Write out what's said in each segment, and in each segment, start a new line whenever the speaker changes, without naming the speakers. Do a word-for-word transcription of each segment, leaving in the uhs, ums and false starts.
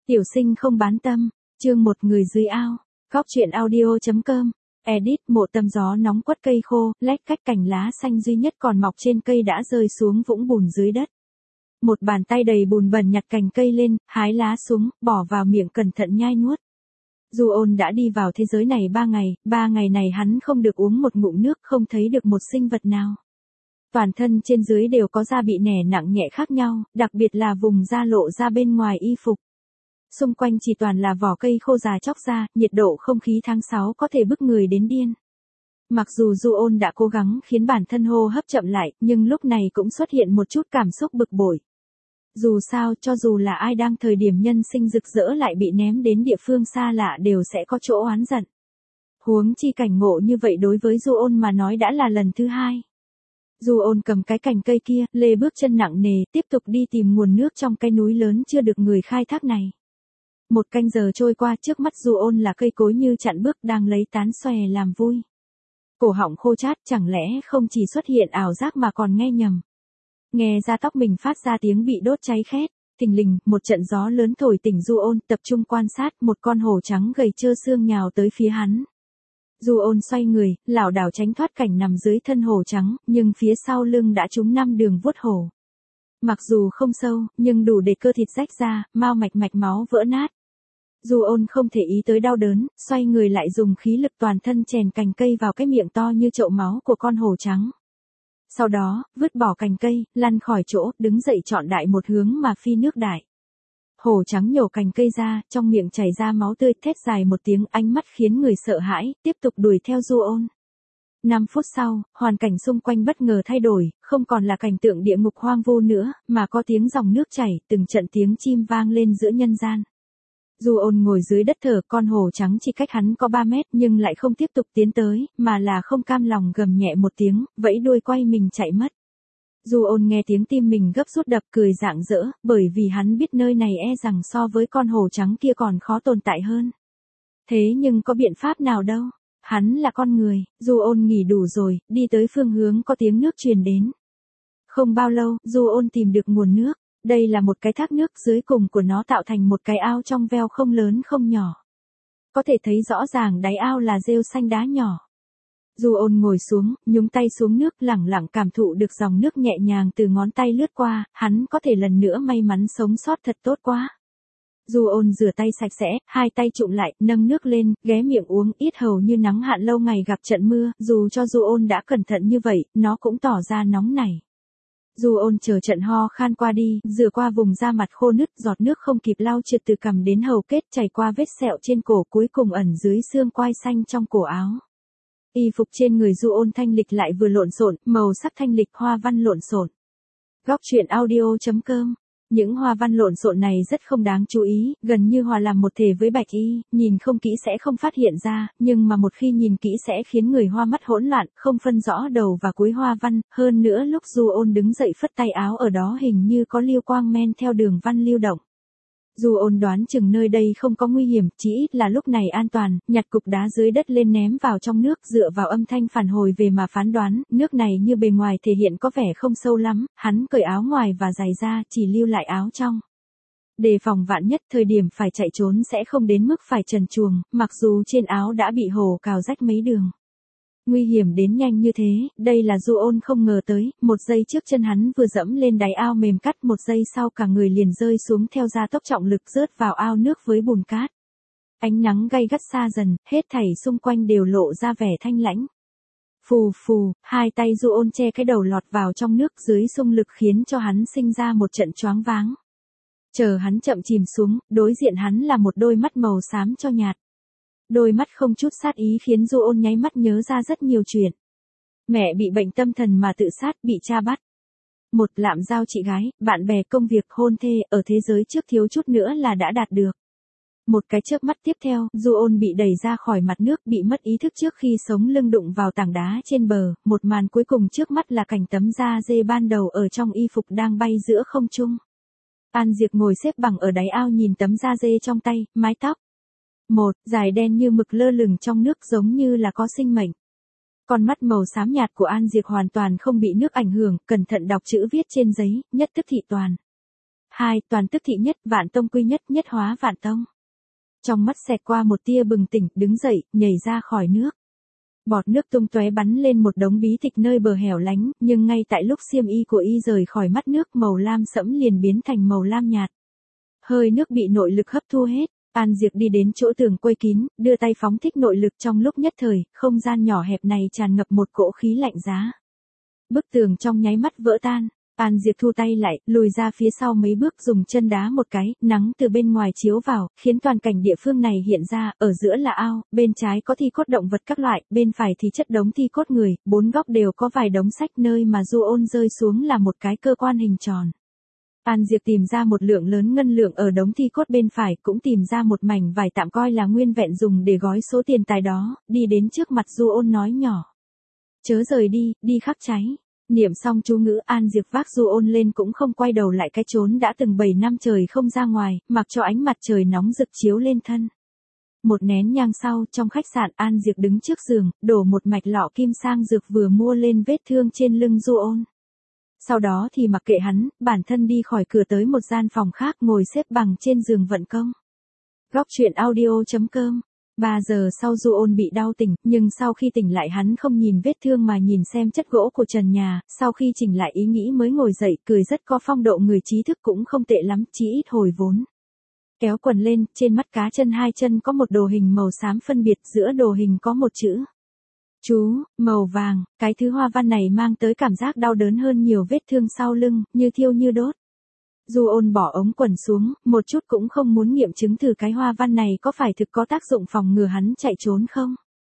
Tiểu sinh không bán tâm, chương một người dưới ao, góc truyện audio.com, edit mộ tầm gió nóng quất cây khô, lách cách cành lá xanh duy nhất còn mọc trên cây đã rơi xuống vũng bùn dưới đất. Một bàn tay đầy bùn bẩn nhặt cành cây lên, hái lá xuống, bỏ vào miệng cẩn thận nhai nuốt. Du Ôn đã đi vào thế giới này ba ngày, ba ngày này hắn không được uống một ngụm nước, không thấy được một sinh vật nào. Toàn thân trên dưới đều có da bị nẻ nặng nhẹ khác nhau, đặc biệt là vùng da lộ ra bên ngoài y phục. Xung quanh chỉ toàn là vỏ cây khô già chóc ra, nhiệt độ không khí tháng sáu có thể bức người đến điên. Mặc dù Du Ôn đã cố gắng khiến bản thân hô hấp chậm lại, nhưng lúc này cũng xuất hiện một chút cảm xúc bực bội. Dù sao, cho dù là ai đang thời điểm nhân sinh rực rỡ lại bị ném đến địa phương xa lạ đều sẽ có chỗ oán giận. Huống chi cảnh ngộ như vậy đối với Du Ôn mà nói đã là lần thứ hai. Du Ôn cầm cái cành cây kia, lê bước chân nặng nề, tiếp tục đi tìm nguồn nước trong cái núi lớn chưa được người khai thác này. Một canh giờ trôi qua, trước mắt Du Ôn là cây cối như chặn bước đang lấy tán xòe làm vui. Cổ họng khô chát, chẳng lẽ không chỉ xuất hiện ảo giác mà còn nghe nhầm. Nghe ra tóc mình phát ra tiếng bị đốt cháy khét, thình lình, một trận gió lớn thổi tỉnh Du Ôn, tập trung quan sát, một con hổ trắng gầy trơ xương nhào tới phía hắn. Du Ôn xoay người, lảo đảo tránh thoát cảnh nằm dưới thân hổ trắng, nhưng phía sau lưng đã trúng năm đường vuốt hổ. Mặc dù không sâu, nhưng đủ để cơ thịt rách ra, mao mạch mạch máu vỡ nát. Du Ôn không thể ý tới đau đớn, xoay người lại dùng khí lực toàn thân chèn cành cây vào cái miệng to như chậu máu của con hổ trắng. Sau đó, vứt bỏ cành cây, lăn khỏi chỗ, đứng dậy chọn đại một hướng mà phi nước đại. Hổ trắng nhổ cành cây ra, trong miệng chảy ra máu tươi, thét dài một tiếng, ánh mắt khiến người sợ hãi, tiếp tục đuổi theo Du Ôn. Năm phút sau, hoàn cảnh xung quanh bất ngờ thay đổi, không còn là cảnh tượng địa ngục hoang vu nữa, mà có tiếng dòng nước chảy, từng trận tiếng chim vang lên giữa nhân gian. Du Ôn ngồi dưới đất thở, con hổ trắng chỉ cách hắn có ba mét nhưng lại không tiếp tục tiến tới, mà là không cam lòng gầm nhẹ một tiếng, vẫy đuôi quay mình chạy mất. Du Ôn nghe tiếng tim mình gấp rút đập, cười rạng rỡ, bởi vì hắn biết nơi này e rằng so với con hổ trắng kia còn khó tồn tại hơn. Thế nhưng có biện pháp nào đâu, hắn là con người. Du Ôn nghỉ đủ rồi, đi tới phương hướng có tiếng nước truyền đến. Không bao lâu, Du Ôn tìm được nguồn nước. Đây là một cái thác nước, dưới cùng của nó tạo thành một cái ao trong veo không lớn không nhỏ. Có thể thấy rõ ràng đáy ao là rêu xanh đá nhỏ. Du Ôn ngồi xuống, nhúng tay xuống nước, lẳng lặng cảm thụ được dòng nước nhẹ nhàng từ ngón tay lướt qua, hắn có thể lần nữa may mắn sống sót, thật tốt quá. Du Ôn rửa tay sạch sẽ, hai tay trụm lại, nâng nước lên, ghé miệng uống, ít hầu như nắng hạn lâu ngày gặp trận mưa, dù cho Du Ôn đã cẩn thận như vậy, nó cũng tỏ ra nóng nảy. Du Ôn chờ trận ho khan qua đi, rửa qua vùng da mặt khô nứt, giọt nước không kịp lau trượt từ cằm đến hầu kết, chảy qua vết sẹo trên cổ, cuối cùng ẩn dưới xương quai xanh trong cổ áo. Y phục trên người Du Ôn thanh lịch lại vừa lộn xộn, màu sắc thanh lịch, hoa văn lộn xộn. Góc truyện audio.com. Những hoa văn lộn xộn này rất không đáng chú ý, gần như hòa làm một thể với bạch y, nhìn không kỹ sẽ không phát hiện ra, nhưng mà một khi nhìn kỹ sẽ khiến người hoa mắt hỗn loạn, không phân rõ đầu và cuối hoa văn, hơn nữa lúc Du Ôn đứng dậy phất tay áo ở đó hình như có liêu quang men theo đường văn lưu động. Du Ôn đoán chừng nơi đây không có nguy hiểm, chỉ ít là lúc này an toàn, nhặt cục đá dưới đất lên ném vào trong nước, dựa vào âm thanh phản hồi về mà phán đoán, nước này như bề ngoài thể hiện có vẻ không sâu lắm, hắn cởi áo ngoài và giày ra, chỉ lưu lại áo trong. Đề phòng vạn nhất, thời điểm phải chạy trốn sẽ không đến mức phải trần truồng, mặc dù trên áo đã bị hổ cào rách mấy đường. Nguy hiểm đến nhanh như thế, đây là Du Ôn không ngờ tới, một giây trước chân hắn vừa dẫm lên đáy ao mềm cắt, một giây sau cả người liền rơi xuống theo gia tốc trọng lực rớt vào ao nước với bùn cát. Ánh nắng gay gắt xa dần, hết thảy xung quanh đều lộ ra vẻ thanh lãnh. Phù phù, hai tay Du Ôn che cái đầu lọt vào trong nước dưới xung lực khiến cho hắn sinh ra một trận choáng váng. Chờ hắn chậm chìm xuống, đối diện hắn là một đôi mắt màu xám cho nhạt. Đôi mắt không chút sát ý khiến Du Ôn nháy mắt nhớ ra rất nhiều chuyện. Mẹ bị bệnh tâm thần mà tự sát, bị cha bắt. Một lạm giao chị gái, bạn bè, công việc, hôn thê, ở thế giới trước thiếu chút nữa là đã đạt được. Một cái chớp mắt tiếp theo, Du Ôn bị đẩy ra khỏi mặt nước, bị mất ý thức trước khi sống lưng đụng vào tảng đá trên bờ, một màn cuối cùng trước mắt là cảnh tấm da dê ban đầu ở trong y phục đang bay giữa không trung. An Diệp ngồi xếp bằng ở đáy ao nhìn tấm da dê trong tay, mái tóc. Một, dài đen như mực lơ lửng trong nước giống như là có sinh mệnh. Con mắt màu xám nhạt của An Diệp hoàn toàn không bị nước ảnh hưởng, cẩn thận đọc chữ viết trên giấy, nhất thức thị toàn. hai, toàn tức thị nhất, vạn tông quy nhất, nhất hóa vạn tông. Trong mắt xẹt qua một tia bừng tỉnh, đứng dậy, nhảy ra khỏi nước. Bọt nước tung tóe bắn lên một đống bí tịch nơi bờ hẻo lánh, nhưng ngay tại lúc xiêm y của y rời khỏi mắt nước, màu lam sẫm liền biến thành màu lam nhạt. Hơi nước bị nội lực hấp thu hết, An Diệp đi đến chỗ tường quây kín, đưa tay phóng thích nội lực trong lúc nhất thời, không gian nhỏ hẹp này tràn ngập một cỗ khí lạnh giá. Bức tường trong nháy mắt vỡ tan. An Diệp thu tay lại, lùi ra phía sau mấy bước dùng chân đá một cái, nắng từ bên ngoài chiếu vào, khiến toàn cảnh địa phương này hiện ra, ở giữa là ao, bên trái có thi cốt động vật các loại, bên phải thì chất đống thi cốt người, bốn góc đều có vài đống sách, nơi mà Du-ôn rơi xuống là một cái cơ quan hình tròn. An Diệp tìm ra một lượng lớn ngân lượng ở đống thi cốt bên phải, cũng tìm ra một mảnh vải tạm coi là nguyên vẹn dùng để gói số tiền tài đó, đi đến trước mặt Du-ôn nói nhỏ. Chớ rời đi, đi khắc cháy. Niệm xong chú ngữ, An Diệp vác Du-ôn lên cũng không quay đầu lại cái chốn đã từng bảy năm trời không ra ngoài, mặc cho ánh mặt trời nóng rực chiếu lên thân. Một nén nhang sau, trong khách sạn, An Diệp đứng trước giường, đổ một mạch lọ kim sang dược vừa mua lên vết thương trên lưng Du-ôn. Sau đó thì mặc kệ hắn, bản thân đi khỏi cửa tới một gian phòng khác, ngồi xếp bằng trên giường vận công. Góc truyện audio chấm com. Ba giờ sau Du-ôn bị đau tỉnh, nhưng sau khi tỉnh lại hắn không nhìn vết thương mà nhìn xem chất gỗ của trần nhà, sau khi chỉnh lại ý nghĩ mới ngồi dậy, cười rất có phong độ người trí thức, cũng không tệ lắm, chỉ ít hồi vốn. Kéo quần lên, trên mắt cá chân hai chân có một đồ hình màu xám phân biệt, giữa đồ hình có một chữ chú, màu vàng, cái thứ hoa văn này mang tới cảm giác đau đớn hơn nhiều vết thương sau lưng, như thiêu như đốt. Du-ôn bỏ ống quần xuống, một chút cũng không muốn nghiệm chứng thử cái hoa văn này có phải thực có tác dụng phòng ngừa hắn chạy trốn không.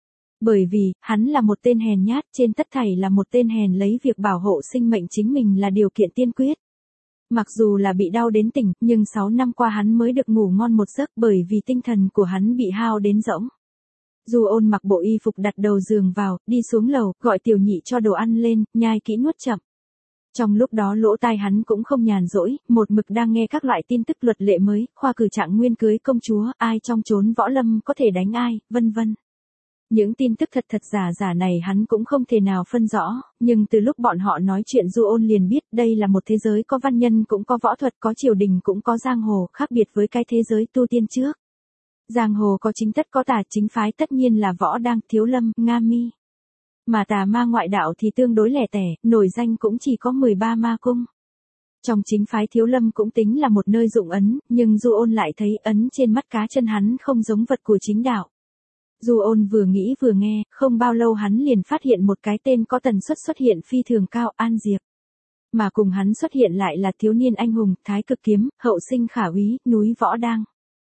Bởi vì, hắn là một tên hèn nhát, trên tất thảy là một tên hèn lấy việc bảo hộ sinh mệnh chính mình là điều kiện tiên quyết. Mặc dù là bị đau đến tỉnh, nhưng sáu năm qua hắn mới được ngủ ngon một giấc bởi vì tinh thần của hắn bị hao đến rỗng. Du-ôn mặc bộ y phục đặt đầu giường vào, đi xuống lầu, gọi tiểu nhị cho đồ ăn lên, nhai kỹ nuốt chậm. Trong lúc đó lỗ tai hắn cũng không nhàn rỗi, một mực đang nghe các loại tin tức luật lệ mới, khoa cử trạng nguyên cưới công chúa, ai trong chốn võ lâm có thể đánh ai, vân vân. Những tin tức thật thật giả giả này hắn cũng không thể nào phân rõ, nhưng từ lúc bọn họ nói chuyện Du-ôn liền biết đây là một thế giới có văn nhân cũng có võ thuật, có triều đình cũng có giang hồ, khác biệt với cái thế giới tu tiên trước. Giang hồ có chính tất có tà, chính phái tất nhiên là võ đăng, thiếu lâm, nga mi. Mà tà ma ngoại đạo thì tương đối lẻ tẻ, nổi danh cũng chỉ có mười ba ma cung. Trong chính phái thiếu lâm cũng tính là một nơi dụng ấn, nhưng Du-ôn lại thấy ấn trên mắt cá chân hắn không giống vật của chính đạo. Du-ôn vừa nghĩ vừa nghe, không bao lâu hắn liền phát hiện một cái tên có tần suất xuất hiện phi thường cao, An Diệp. Mà cùng hắn xuất hiện lại là thiếu niên anh hùng, thái cực kiếm, hậu sinh khả úy, núi võ đang.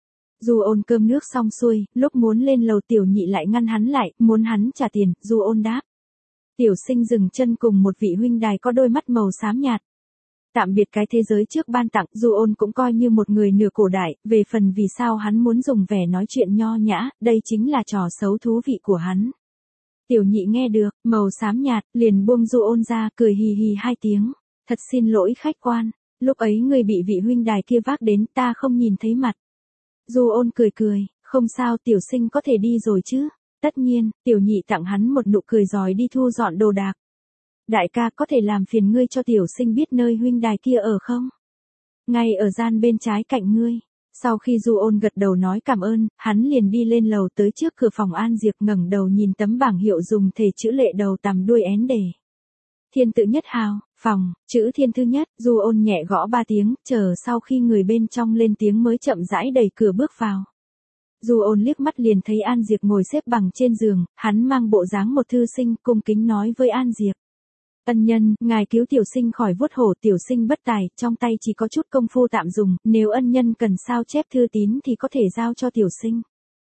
Du-ôn cơm nước xong xuôi, lúc muốn lên lầu tiểu nhị lại ngăn hắn lại, muốn hắn trả tiền, Du-ôn đáp. Tiểu sinh dừng chân cùng một vị huynh đài có đôi mắt màu xám nhạt. Tạm biệt cái thế giới trước ban tặng, Du-ôn cũng coi như một người nửa cổ đại, về phần vì sao hắn muốn dùng vẻ nói chuyện nho nhã, đây chính là trò xấu thú vị của hắn. Tiểu nhị nghe được, màu xám nhạt, liền buông Du-ôn ra, cười hì hì hai tiếng. Thật xin lỗi khách quan, lúc ấy người bị vị huynh đài kia vác đến, ta không nhìn thấy mặt. Du-ôn cười cười, không sao, tiểu sinh có thể đi rồi chứ. Tất nhiên, tiểu nhị tặng hắn một nụ cười rồi đi thu dọn đồ đạc. Đại ca, có thể làm phiền ngươi cho tiểu sinh biết nơi huynh đài kia ở không? Ngay ở gian bên trái cạnh ngươi. Sau khi Du-ôn gật đầu nói cảm ơn, hắn liền đi lên lầu tới trước cửa phòng An Diệp, ngẩng đầu nhìn tấm bảng hiệu dùng thể chữ lệ đầu tằm đuôi én đề. Thiên tự nhất hào, phòng, chữ thiên thứ nhất, Du-ôn nhẹ gõ ba tiếng, chờ sau khi người bên trong lên tiếng mới chậm rãi đẩy cửa bước vào. Du-ôn liếc mắt liền thấy An Diệp ngồi xếp bằng trên giường, hắn mang bộ dáng một thư sinh, cung kính nói với An Diệp. Ân nhân, ngài cứu tiểu sinh khỏi vuốt hổ, tiểu sinh bất tài, trong tay chỉ có chút công phu tạm dùng, nếu ân nhân cần sao chép thư tín thì có thể giao cho tiểu sinh.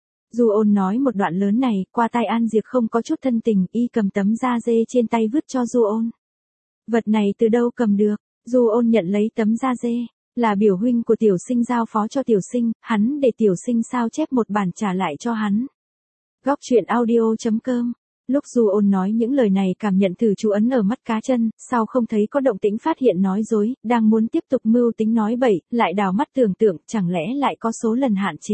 Du-ôn nói một đoạn lớn này, qua tai An Diệp không có chút thân tình, y cầm tấm da dê trên tay vứt cho Du-ôn. Vật này từ đâu cầm được? Du-ôn nhận lấy tấm da dê, là biểu huynh của tiểu sinh giao phó cho tiểu sinh, hắn để tiểu sinh sao chép một bản trả lại cho hắn. Góc truyện audio chấm com. Lúc Du-ôn nói những lời này cảm nhận thử chú ấn ở mắt cá chân, sau không thấy có động tĩnh phát hiện nói dối, đang muốn tiếp tục mưu tính nói bậy, lại đào mắt tưởng tượng, chẳng lẽ lại có số lần hạn chế.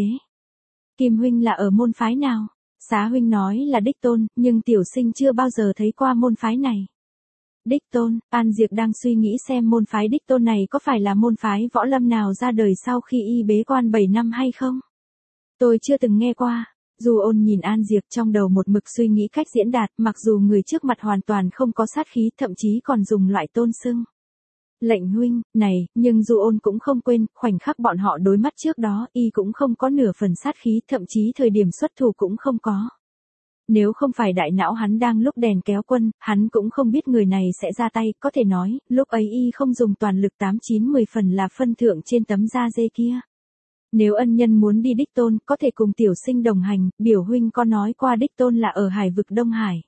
Kim huynh là ở môn phái nào? Xá huynh nói là Đích Tôn, nhưng tiểu sinh chưa bao giờ thấy qua môn phái này. Đích tôn, An Diệp đang suy nghĩ xem môn phái đích tôn này có phải là môn phái võ lâm nào ra đời sau khi y bế quan bảy năm hay không? Tôi chưa từng nghe qua. Du Ôn nhìn An Diệp trong đầu một mực suy nghĩ cách diễn đạt, mặc dù người trước mặt hoàn toàn không có sát khí, thậm chí còn dùng loại tôn xưng. Lệnh huynh, này, nhưng Du Ôn cũng không quên, khoảnh khắc bọn họ đối mắt trước đó, y cũng không có nửa phần sát khí, thậm chí thời điểm xuất thủ cũng không có. Nếu không phải đại não hắn đang lúc đèn kéo quân, hắn cũng không biết người này sẽ ra tay, có thể nói, lúc ấy y không dùng toàn lực tám chín mười phần là phân thượng trên tấm da dê kia. Nếu ân nhân muốn đi đích tôn, có thể cùng tiểu sinh đồng hành, biểu huynh có nói qua đích tôn là ở hải vực Đông Hải.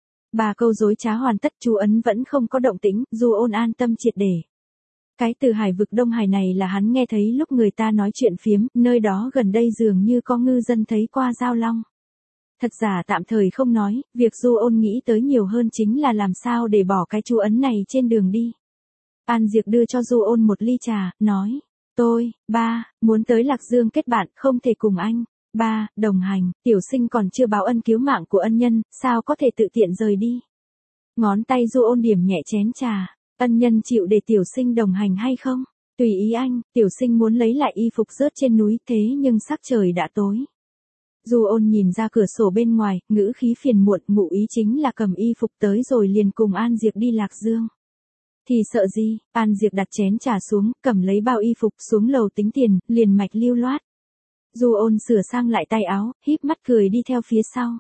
Ba câu dối trá hoàn tất, chú ấn vẫn không có động tĩnh, Du Ôn an tâm triệt để. Cái từ hải vực Đông Hải này là hắn nghe thấy lúc người ta nói chuyện phiếm, nơi đó gần đây dường như có ngư dân thấy qua giao long. Thật giả tạm thời không nói, việc Du Ôn nghĩ tới nhiều hơn chính là làm sao để bỏ cái chú ấn này trên đường đi. An Diệp đưa cho Du Ôn một ly trà, nói, tôi, ba, muốn tới Lạc Dương kết bạn, không thể cùng anh, ba, đồng hành, tiểu sinh còn chưa báo ân cứu mạng của ân nhân, sao có thể tự tiện rời đi. Ngón tay Du Ôn điểm nhẹ chén trà, ân nhân chịu để tiểu sinh đồng hành hay không? Tùy ý anh, tiểu sinh muốn lấy lại y phục rớt trên núi, thế nhưng sắc trời đã tối. Du Ôn nhìn ra cửa sổ bên ngoài, ngữ khí phiền muộn, ngụ ý chính là cầm y phục tới rồi liền cùng An Diệp đi Lạc Dương. Thì sợ gì? An Diệp đặt chén trà xuống, cầm lấy bao y phục xuống lầu tính tiền, liền mạch lưu loát. Du Ôn sửa sang lại tay áo, híp mắt cười đi theo phía sau.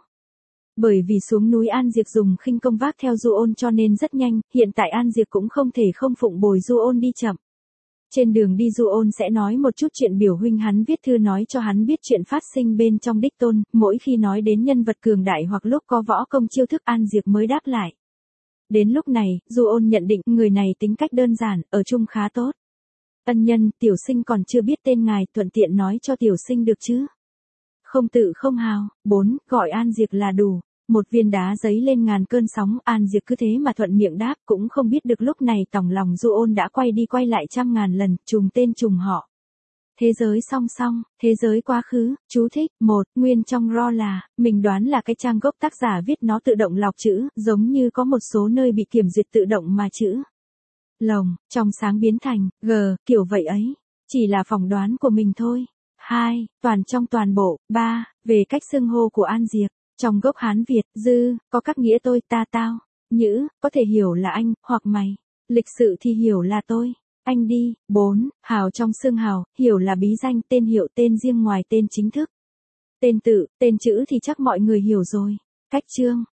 Bởi vì xuống núi An Diệp dùng khinh công vác theo Du Ôn cho nên rất nhanh, hiện tại An Diệp cũng không thể không phụng bồi Du Ôn đi chậm. Trên đường đi Du Ôn sẽ nói một chút chuyện biểu huynh hắn viết thư nói cho hắn biết chuyện phát sinh bên trong đích tôn, mỗi khi nói đến nhân vật cường đại hoặc lúc có võ công chiêu thức An Diệp mới đáp lại. Đến lúc này, Du Ôn nhận định người này tính cách đơn giản, ở chung khá tốt. Ân nhân, tiểu sinh còn chưa biết tên ngài, thuận tiện nói cho tiểu sinh được chứ? Không tự không hào, bốn, gọi An Diệp là đủ. Một viên đá giấy lên ngàn cơn sóng, An Diệp cứ thế mà thuận miệng đáp, cũng không biết được lúc này tòng lòng Du Ôn đã quay đi quay lại trăm ngàn lần, trùng tên trùng họ. Thế giới song song, thế giới quá khứ, chú thích, một, nguyên trong ro là, mình đoán là cái trang gốc tác giả viết nó tự động lọc chữ, giống như có một số nơi bị kiểm duyệt tự động mà chữ. Lồng, trong sáng biến thành, g, kiểu vậy ấy. Chỉ là phỏng đoán của mình thôi. Hai, toàn trong toàn bộ. Ba, về cách xưng hô của An Diệp. Trong gốc Hán Việt, dư, có các nghĩa tôi, ta, tao. Nhữ, có thể hiểu là anh, hoặc mày. Lịch sự thì hiểu là tôi. Anh đi. Bốn, hào trong xưng hào, hiểu là bí danh, tên hiệu, tên riêng ngoài tên chính thức. Tên tự, tên chữ thì chắc mọi người hiểu rồi. Cách chương,